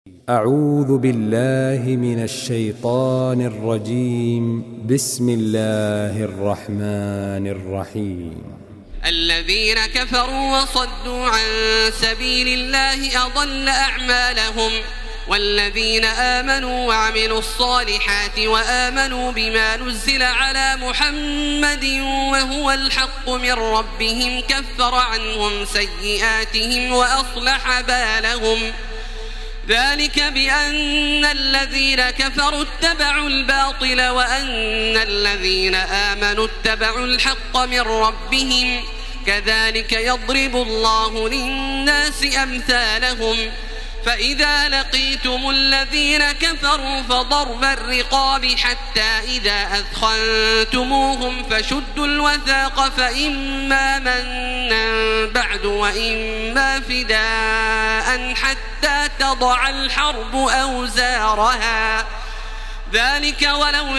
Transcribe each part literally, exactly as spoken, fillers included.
أعوذ بالله من الشيطان الرجيم. بسم الله الرحمن الرحيم. الذين كفروا وصدوا عن سبيل الله أضل أعمالهم، والذين آمنوا وعملوا الصالحات وآمنوا بما نزل على محمد وهو الحق من ربهم كفر عنهم سيئاتهم وأصلح بالهم. ذلك بأن الذين كفروا اتبعوا الباطل وأن الذين آمنوا اتبعوا الحق من ربهم، كذلك يضرب الله للناس أمثالهم. فإذا لقيتم الذين كفروا فضرب الرقاب حتى إذا أثخنتموهم فشدوا الوثاق، فإما منا بعد وإما فداء حتى تضع الحرب أوزارها. ذلك ولو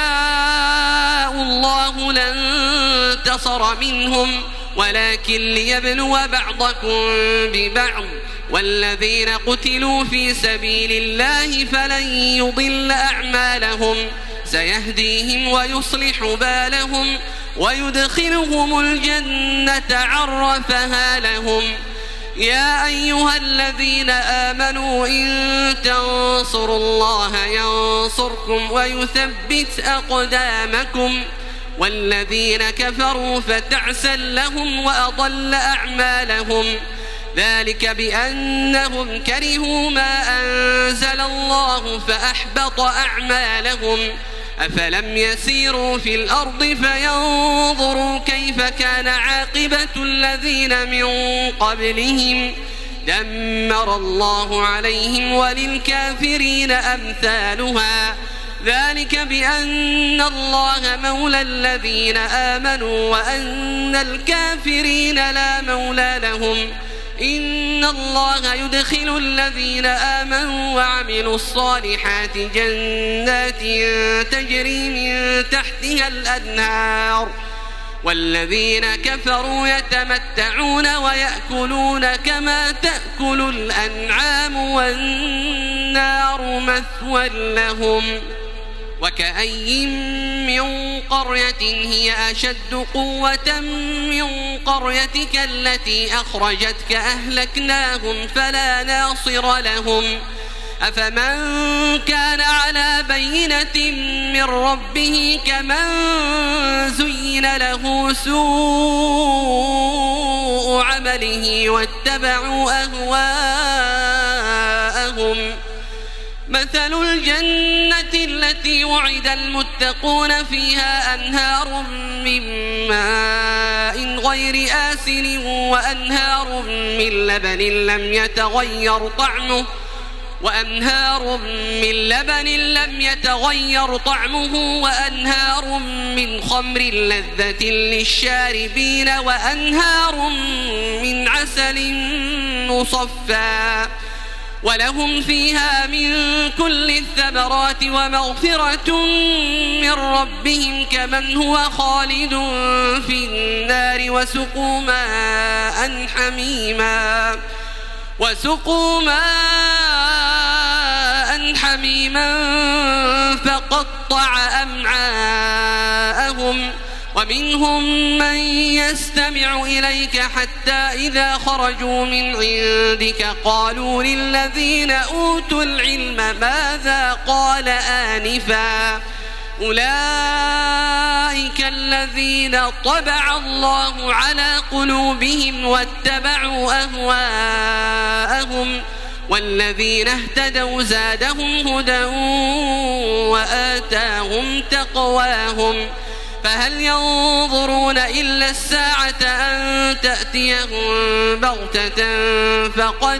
يشاء الله لانتصر منهم، ولكن ليبلو بعضكم ببعض. والذين قتلوا في سبيل الله فلن يضل أعمالهم، سيهديهم ويصلح بالهم ويدخلهم الجنة عرفها لهم. يا أيها الذين آمنوا إن تنصروا الله ينصركم ويثبت أقدامكم. والذين كفروا فتعسا لهم وأضل أعمالهم. ذلك بأنهم كرهوا ما أنزل الله فأحبط أعمالهم. أفلم يسيروا في الأرض فينظروا كيف كان عاقبة الذين من قبلهم، دمر الله عليهم وللكافرين أمثالها. ذلك بأن الله مولى الذين آمنوا وأن الكافرين لا مولى لهم. إن الله يدخل الذين آمنوا وعملوا الصالحات جنات تجري من تحتها الأنهار، والذين كفروا يتمتعون ويأكلون كما تأكل الأنعام والنار مثوى لهم. وكأي من قرية هي أشد قوة من قريتك التي أخرجتك أهلكناهم فلا ناصر لهم. أفمن كان على بينة من ربه كمن زين له سوء عمله واتبعوا أهواءهم. مثل الجنة التي وعد المتقون فيها أنهار من ماء غير آسن وأنهار من لبن لم يتغير طعمه وأنهار من لبن لم يتغير طعمه وأنهار من خمر لذة للشاربين وأنهار من عسل مصفى، ولهم فيها من كل الثمرات ومغفرة من ربهم كمن هو خالد في النار وسقوا ماء حميما وسقوا ماء حميما فقطع أمعاءهم. ومنهم من يستمع إليك حتى إذا خرجوا من عندك قالوا للذين أوتوا العلم ماذا قال آنفا، أولئك الذين طبع الله على قلوبهم واتبعوا أهواءهم. والذين اهتدوا زادهم هدى وآتاهم تقواهم. فهل ينظرون إلا الساعة أن تأتيهم بغتة فقد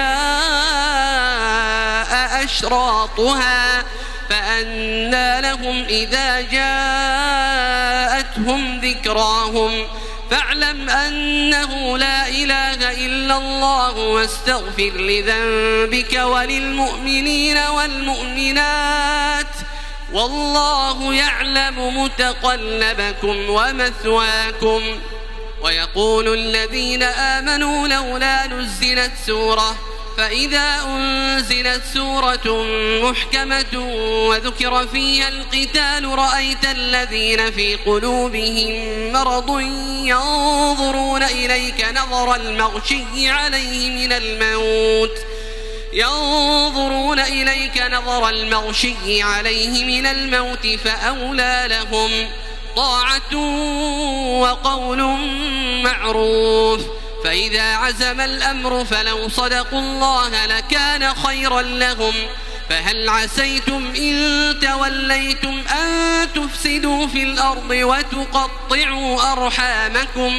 جاء أشراطها، فأنى لهم إذا جاءتهم ذكراهم. فاعلم أنه لا إله إلا الله واستغفر لذنبك وللمؤمنين والمؤمنات، والله يعلم متقلبكم ومثواكم. ويقول الذين آمنوا لولا نزلت سورة فإذا أنزلت سورة محكمة وذكر فيها القتال رأيت الذين في قلوبهم مرض ينظرون إليك نظر المغشي عليه من الموت ينظرون إليك نظر المغشي عليه من الموت فأولى لهم طاعة وقول معروف. فإذا عزم الأمر فلو صدقوا الله لكان خيرا لهم. فهل عسيتم إن توليتم أن تفسدوا في الأرض وتقطعوا أرحامكم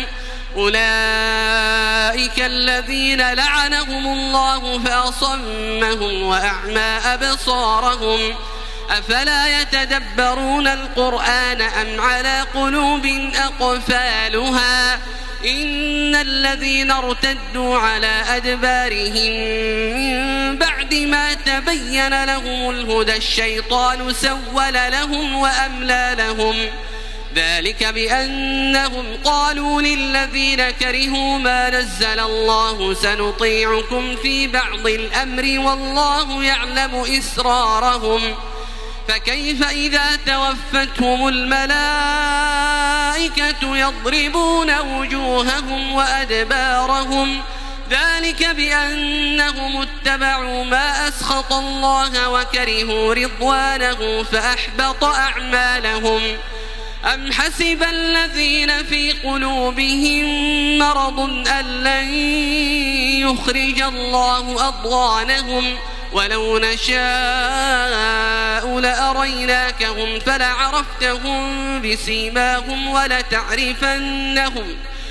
أولئك الذين لعنهم الله فأصمهم وأعمى أبصارهم أفلا يتدبرون القرآن أم على قلوب أقفالها إن الذين ارتدوا على أدبارهم من بعد ما تبين لهم الهدى الشيطان سول لهم وأملى لهم ذلك بأنهم قالوا للذين كرهوا ما نزل الله سنطيعكم في بعض الأمر والله يعلم إسرارهم فكيف إذا توفتهم الملائكة يضربون وجوههم وأدبارهم ذلك بأنهم اتبعوا ما أسخط الله وكرهوا رضوانه فأحبط أعمالهم. أم حسب الذين في قلوبهم مرض أن لن يخرج الله أضغانهم ولو نشاء لأريناكهم فلعرفتهم بسيماهم ولتعرفنهم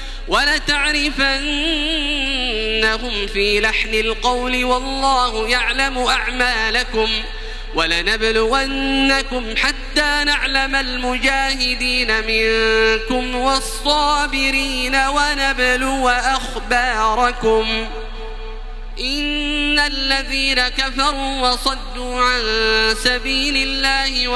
ولتعرفنهم في لحن القول والله يعلم أعمالكم ولنبلونكم حتى نعلم المجاهدين منكم والصابرين ونبلو أخباركم. إن الذين كفروا وصدوا عن سبيل الله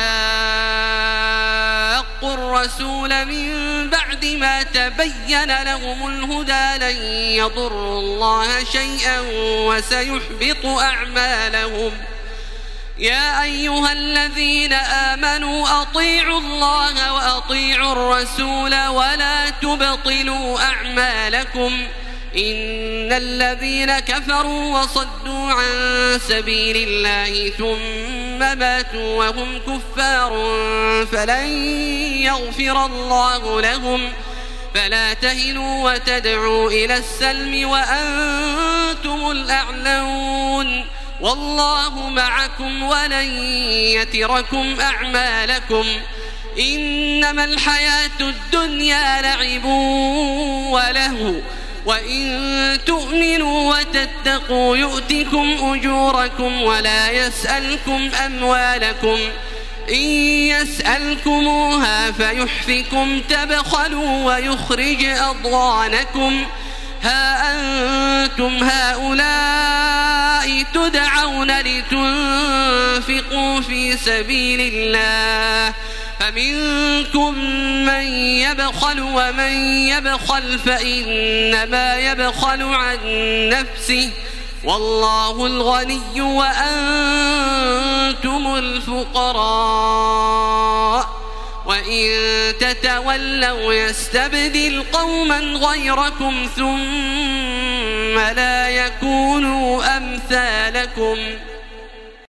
وشاقوا الرسول من بعد ما تبين لهم الهدى لن يضروا الله شيئا وسيحبط أعمالهم. يا أيها الذين آمنوا أطيعوا الله وأطيعوا الرسول ولا تبطلوا أعمالكم إن الذين كفروا وصدوا عن سبيل الله ثم ماتوا وهم كفار فلن يغفر الله لهم فلا تهنوا وتدعوا إلى السلم وأنتم الأعلون والله معكم ولن يتركم أعمالكم. إنما الحياة الدنيا لعب ولهو وإن تؤمنوا وتتقوا يؤتكم أجوركم ولا يسألكم أموالكم إن يسألكموها فيحفكم تبخلوا ويخرج أضغانكم. ها أنتم هؤلاء تدعون لتنفقوا في سبيل الله فمنكم من يبخل ومن يبخل فإنما يبخل عن نفسه والله الغني وأنتم الفقراء وإن تتولوا يستبدل قوما غيركم ثم لا يكونوا أمثالكم.